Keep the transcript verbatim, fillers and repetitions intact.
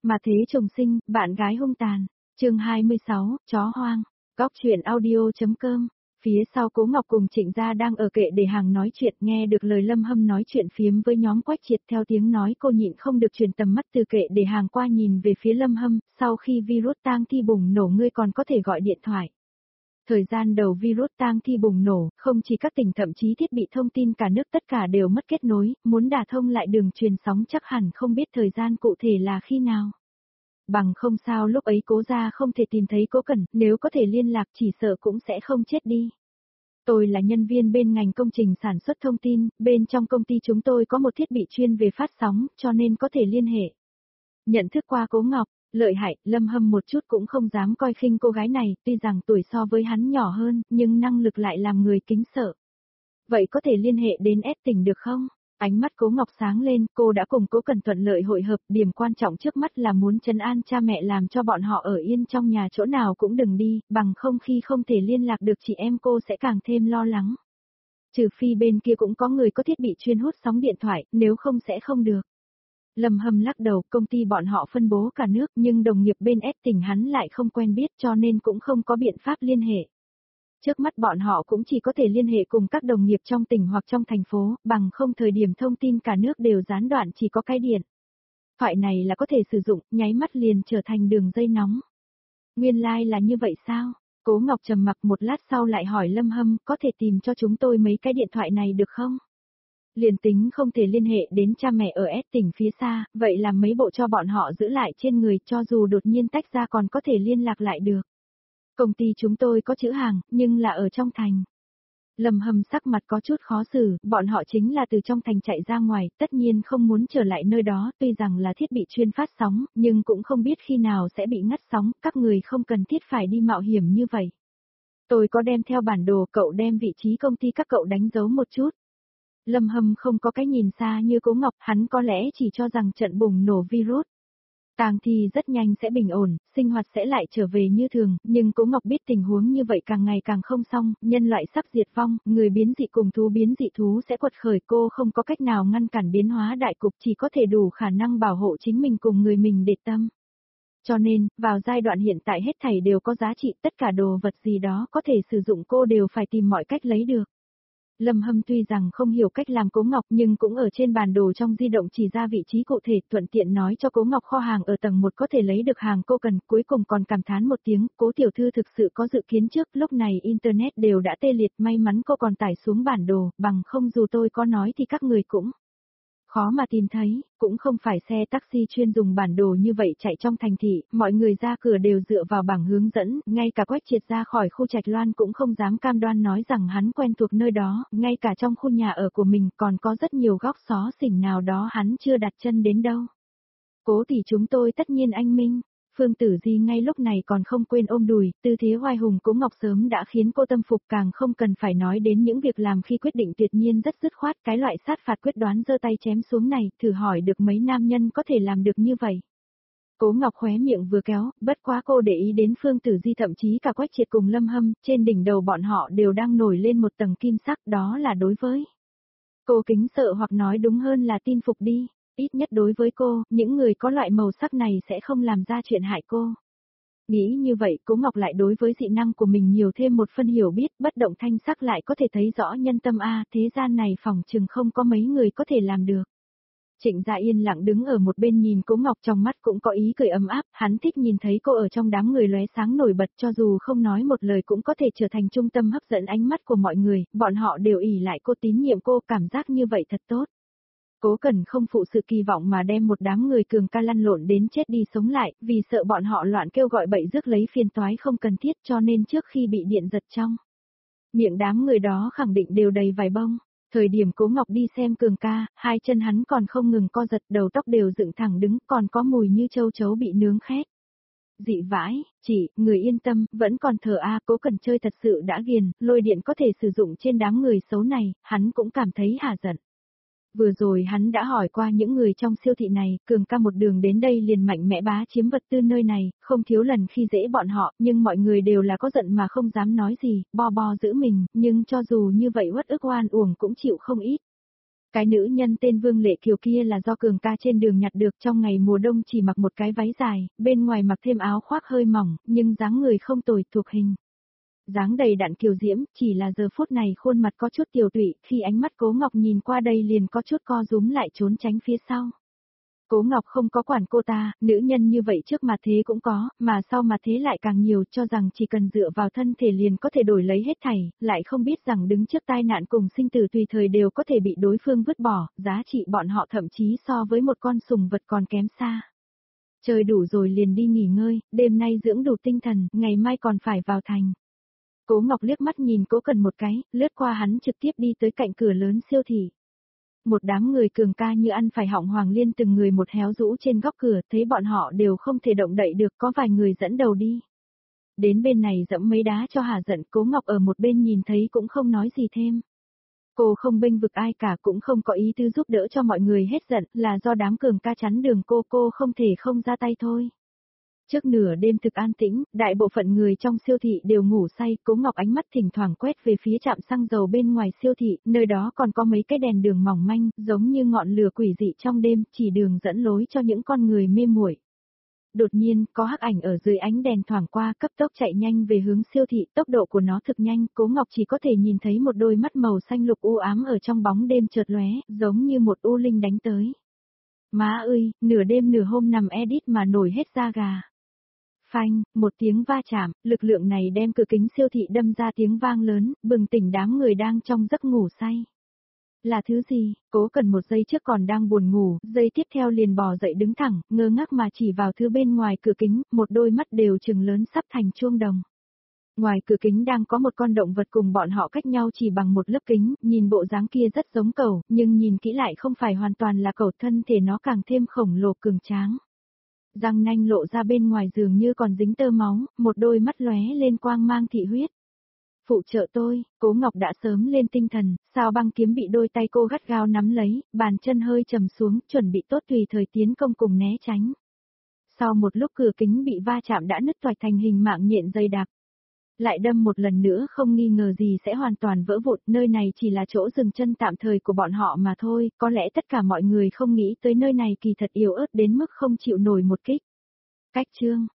Mà thế chồng sinh, bạn gái hung tàn. Chương hai mươi sáu, chó hoang. Góc truyện audio.com. Phía sau Cố Ngọc cùng Trịnh Gia đang ở kệ để hàng nói chuyện, nghe được lời Lâm Hâm nói chuyện phiếm với nhóm Quách Triệt, theo tiếng nói cô nhịn không được chuyển tầm mắt từ kệ để hàng qua nhìn về phía Lâm Hâm, sau khi virus tang thi bùng nổ ngươi còn có thể gọi điện thoại. Thời gian đầu virus tang thi bùng nổ, không chỉ các tỉnh thậm chí thiết bị thông tin cả nước tất cả đều mất kết nối, muốn đả thông lại đường truyền sóng chắc hẳn không biết thời gian cụ thể là khi nào. Bằng không sao lúc ấy Cố gia không thể tìm thấy Cố Cẩn, nếu có thể liên lạc chỉ sợ cũng sẽ không chết đi. Tôi là nhân viên bên ngành công trình sản xuất thông tin, bên trong công ty chúng tôi có một thiết bị chuyên về phát sóng, cho nên có thể liên hệ. Nhận thức qua Cố Ngọc, lợi hại, Lâm Hâm một chút cũng không dám coi khinh cô gái này, tuy rằng tuổi so với hắn nhỏ hơn, nhưng năng lực lại làm người kính sợ. Vậy có thể liên hệ đến S tỉnh được không? Ánh mắt Cố Ngọc sáng lên, cô đã cùng Cố Cẩn thuận lợi hội hợp, điểm quan trọng trước mắt là muốn trấn an cha mẹ làm cho bọn họ ở yên trong nhà chỗ nào cũng đừng đi, bằng không khi không thể liên lạc được chị em cô sẽ càng thêm lo lắng. Trừ phi bên kia cũng có người có thiết bị chuyên hút sóng điện thoại, nếu không sẽ không được. Lâm Hâm lắc đầu, công ty bọn họ phân bố cả nước nhưng đồng nghiệp bên S tỉnh hắn lại không quen biết cho nên cũng không có biện pháp liên hệ. Trước mắt bọn họ cũng chỉ có thể liên hệ cùng các đồng nghiệp trong tỉnh hoặc trong thành phố, bằng không thời điểm thông tin cả nước đều gián đoạn chỉ có cái điện thoại này là có thể sử dụng, nháy mắt liền trở thành đường dây nóng. Nguyên lai like là như vậy sao? Cố Ngọc trầm mặc một lát sau lại hỏi Lâm Hâm, có thể tìm cho chúng tôi mấy cái điện thoại này được không? Liền tính không thể liên hệ đến cha mẹ ở S tỉnh phía xa, vậy làm mấy bộ cho bọn họ giữ lại trên người cho dù đột nhiên tách ra còn có thể liên lạc lại được. Công ty chúng tôi có chữ hàng, nhưng là ở trong thành. Lâm Hâm sắc mặt có chút khó xử, bọn họ chính là từ trong thành chạy ra ngoài, tất nhiên không muốn trở lại nơi đó, tuy rằng là thiết bị chuyên phát sóng, nhưng cũng không biết khi nào sẽ bị ngắt sóng, các người không cần thiết phải đi mạo hiểm như vậy. Tôi có đem theo bản đồ, cậu đem vị trí công ty các cậu đánh dấu một chút. Lâm Hâm không có cái nhìn xa như Cố Ngọc, hắn có lẽ chỉ cho rằng trận bùng nổ virus tang thi rất nhanh sẽ bình ổn, sinh hoạt sẽ lại trở về như thường, nhưng Cố Ngọc biết tình huống như vậy càng ngày càng không xong, nhân loại sắp diệt vong, người biến dị cùng thú biến dị thú sẽ quật khởi, cô không có cách nào ngăn cản biến hóa đại cục, chỉ có thể đủ khả năng bảo hộ chính mình cùng người mình để tâm. Cho nên, vào giai đoạn hiện tại hết thảy đều có giá trị, tất cả đồ vật gì đó có thể sử dụng cô đều phải tìm mọi cách lấy được. Lâm Hâm tuy rằng không hiểu cách làm Cố Ngọc nhưng cũng ở trên bản đồ trong di động chỉ ra vị trí cụ thể, thuận tiện nói cho Cố Ngọc kho hàng ở tầng một có thể lấy được hàng cô cần, cuối cùng còn cảm thán một tiếng, Cố tiểu thư thực sự có dự kiến trước, lúc này internet đều đã tê liệt, may mắn cô còn tải xuống bản đồ, bằng không dù tôi có nói thì các người cũng khó mà tìm thấy, cũng không phải xe taxi chuyên dùng bản đồ như vậy chạy trong thành thị, mọi người ra cửa đều dựa vào bảng hướng dẫn, ngay cả Quách Triệt ra khỏi khu Trạch Loan cũng không dám cam đoan nói rằng hắn quen thuộc nơi đó, ngay cả trong khu nhà ở của mình còn có rất nhiều góc xó xỉnh nào đó hắn chưa đặt chân đến đâu. Cố tỷ chúng tôi tất nhiên anh minh. Phương Tử Di ngay lúc này còn không quên ôm đùi, tư thế hoài hùng Cố Ngọc sớm đã khiến cô tâm phục, càng không cần phải nói đến những việc làm khi quyết định tuyệt nhiên rất dứt khoát, cái loại sát phạt quyết đoán giơ tay chém xuống này, thử hỏi được mấy nam nhân có thể làm được như vậy. Cố Ngọc khóe miệng vừa kéo, bất quá cô để ý đến Phương Tử Di thậm chí cả Quách Triệt cùng Lâm Hâm, trên đỉnh đầu bọn họ đều đang nổi lên một tầng kim sắc, đó là đối với cô kính sợ hoặc nói đúng hơn là tin phục đi. Ít nhất đối với cô, những người có loại màu sắc này sẽ không làm ra chuyện hại cô. Nghĩ như vậy, Cố Ngọc lại đối với dị năng của mình nhiều thêm một phân hiểu biết, bất động thanh sắc lại có thể thấy rõ nhân tâm a, thế gian này phòng chừng không có mấy người có thể làm được. Trịnh Gia yên lặng đứng ở một bên nhìn Cố Ngọc, trong mắt cũng có ý cười ấm áp, hắn thích nhìn thấy cô ở trong đám người lóe sáng nổi bật, cho dù không nói một lời cũng có thể trở thành trung tâm hấp dẫn ánh mắt của mọi người, bọn họ đều ỷ lại cô, tín nhiệm cô, cảm giác như vậy thật tốt. Cố Cẩn không phụ sự kỳ vọng mà đem một đám người cường ca lăn lộn đến chết đi sống lại, vì sợ bọn họ loạn kêu gọi bậy rước lấy phiền toái không cần thiết, cho nên trước khi bị điện giật trong miệng đám người đó khẳng định đều đầy vài bông. Thời điểm Cố Ngọc đi xem cường ca, hai chân hắn còn không ngừng co giật, đầu tóc đều dựng thẳng đứng, còn có mùi như châu chấu bị nướng khét. Dị vãi, chỉ, người yên tâm, vẫn còn thở a, Cố Cẩn chơi thật sự đã ghiền, lôi điện có thể sử dụng trên đám người xấu này, hắn cũng cảm thấy hả giận. Vừa rồi hắn đã hỏi qua những người trong siêu thị này, cường ca một đường đến đây liền mạnh mẽ bá chiếm vật tư nơi này, không thiếu lần khi dễ bọn họ, nhưng mọi người đều là có giận mà không dám nói gì, bo bo giữ mình, nhưng cho dù như vậy uất ức oan uổng cũng chịu không ít. Cái nữ nhân tên Vương Lệ Kiều kia là do Cường ca trên đường nhặt được, trong ngày mùa đông chỉ mặc một cái váy dài, bên ngoài mặc thêm áo khoác hơi mỏng, nhưng dáng người không tồi, thuộc hình. Dáng đầy đặn kiều diễm, chỉ là giờ phút này khuôn mặt có chút tiều tụy, khi ánh mắt Cố Ngọc nhìn qua đây liền có chút co rúm lại trốn tránh phía sau. Cố Ngọc không có quản cô ta, nữ nhân như vậy trước mà thế cũng có, mà sau mà thế lại càng nhiều, cho rằng chỉ cần dựa vào thân thể liền có thể đổi lấy hết thảy, lại không biết rằng đứng trước tai nạn cùng sinh tử tùy thời đều có thể bị đối phương vứt bỏ, giá trị bọn họ thậm chí so với một con sùng vật còn kém xa. Chơi đủ rồi liền đi nghỉ ngơi, đêm nay dưỡng đủ tinh thần, ngày mai còn phải vào thành. Cố Ngọc liếc mắt nhìn Cố Cần một cái, lướt qua hắn trực tiếp đi tới cạnh cửa lớn siêu thị. Một đám người Cường ca như ăn phải họng Hoàng Liên từng người một héo rũ trên góc cửa, thấy bọn họ đều không thể động đậy được, có vài người dẫn đầu đi. Đến bên này dẫm mấy đá cho hả giận, Cố Ngọc ở một bên nhìn thấy cũng không nói gì thêm. Cô không bênh vực ai cả, cũng không có ý tư giúp đỡ cho mọi người hết giận, là do đám Cường ca chắn đường cô, cô không thể không ra tay thôi. Trước nửa đêm thực an tĩnh, đại bộ phận người trong siêu thị đều ngủ say, Cố Ngọc ánh mắt thỉnh thoảng quét về phía trạm xăng dầu bên ngoài siêu thị, nơi đó còn có mấy cái đèn đường mỏng manh, giống như ngọn lửa quỷ dị trong đêm, chỉ đường dẫn lối cho những con người mê muội. Đột nhiên, có hắc ảnh ở dưới ánh đèn thoảng qua, cấp tốc chạy nhanh về hướng siêu thị, tốc độ của nó thực nhanh, Cố Ngọc chỉ có thể nhìn thấy một đôi mắt màu xanh lục u ám ở trong bóng đêm chợt lóe, giống như một u linh đánh tới. Má ơi, nửa đêm nửa hôm nằm edit mà nổi hết da gà. Phanh, một tiếng va chạm, lực lượng này đem cửa kính siêu thị đâm ra tiếng vang lớn, bừng tỉnh đám người đang trong giấc ngủ say. Là thứ gì? Cố Cần một giây trước còn đang buồn ngủ, giây tiếp theo liền bò dậy đứng thẳng, ngơ ngác mà chỉ vào thứ bên ngoài cửa kính, một đôi mắt đều trừng lớn sắp thành chuông đồng. Ngoài cửa kính đang có một con động vật cùng bọn họ cách nhau chỉ bằng một lớp kính, nhìn bộ dáng kia rất giống cẩu, nhưng nhìn kỹ lại không phải hoàn toàn là cẩu, thân thể nó càng thêm khổng lồ cường tráng. Răng nanh lộ ra bên ngoài dường như còn dính tơ máu, một đôi mắt lóe lên quang mang thị huyết. Phụ trợ tôi, Cố Ngọc đã sớm lên tinh thần, sao băng kiếm bị đôi tay cô gắt gao nắm lấy, bàn chân hơi trầm xuống, chuẩn bị tốt tùy thời tiến công cùng né tránh. Sau một lúc cửa kính bị va chạm đã nứt toạch thành hình mạng nhện dày đặc. Lại đâm một lần nữa không nghi ngờ gì sẽ hoàn toàn vỡ vụn, nơi này chỉ là chỗ dừng chân tạm thời của bọn họ mà thôi, có lẽ tất cả mọi người không nghĩ tới nơi này kỳ thật yếu ớt đến mức không chịu nổi một kích. Cách chương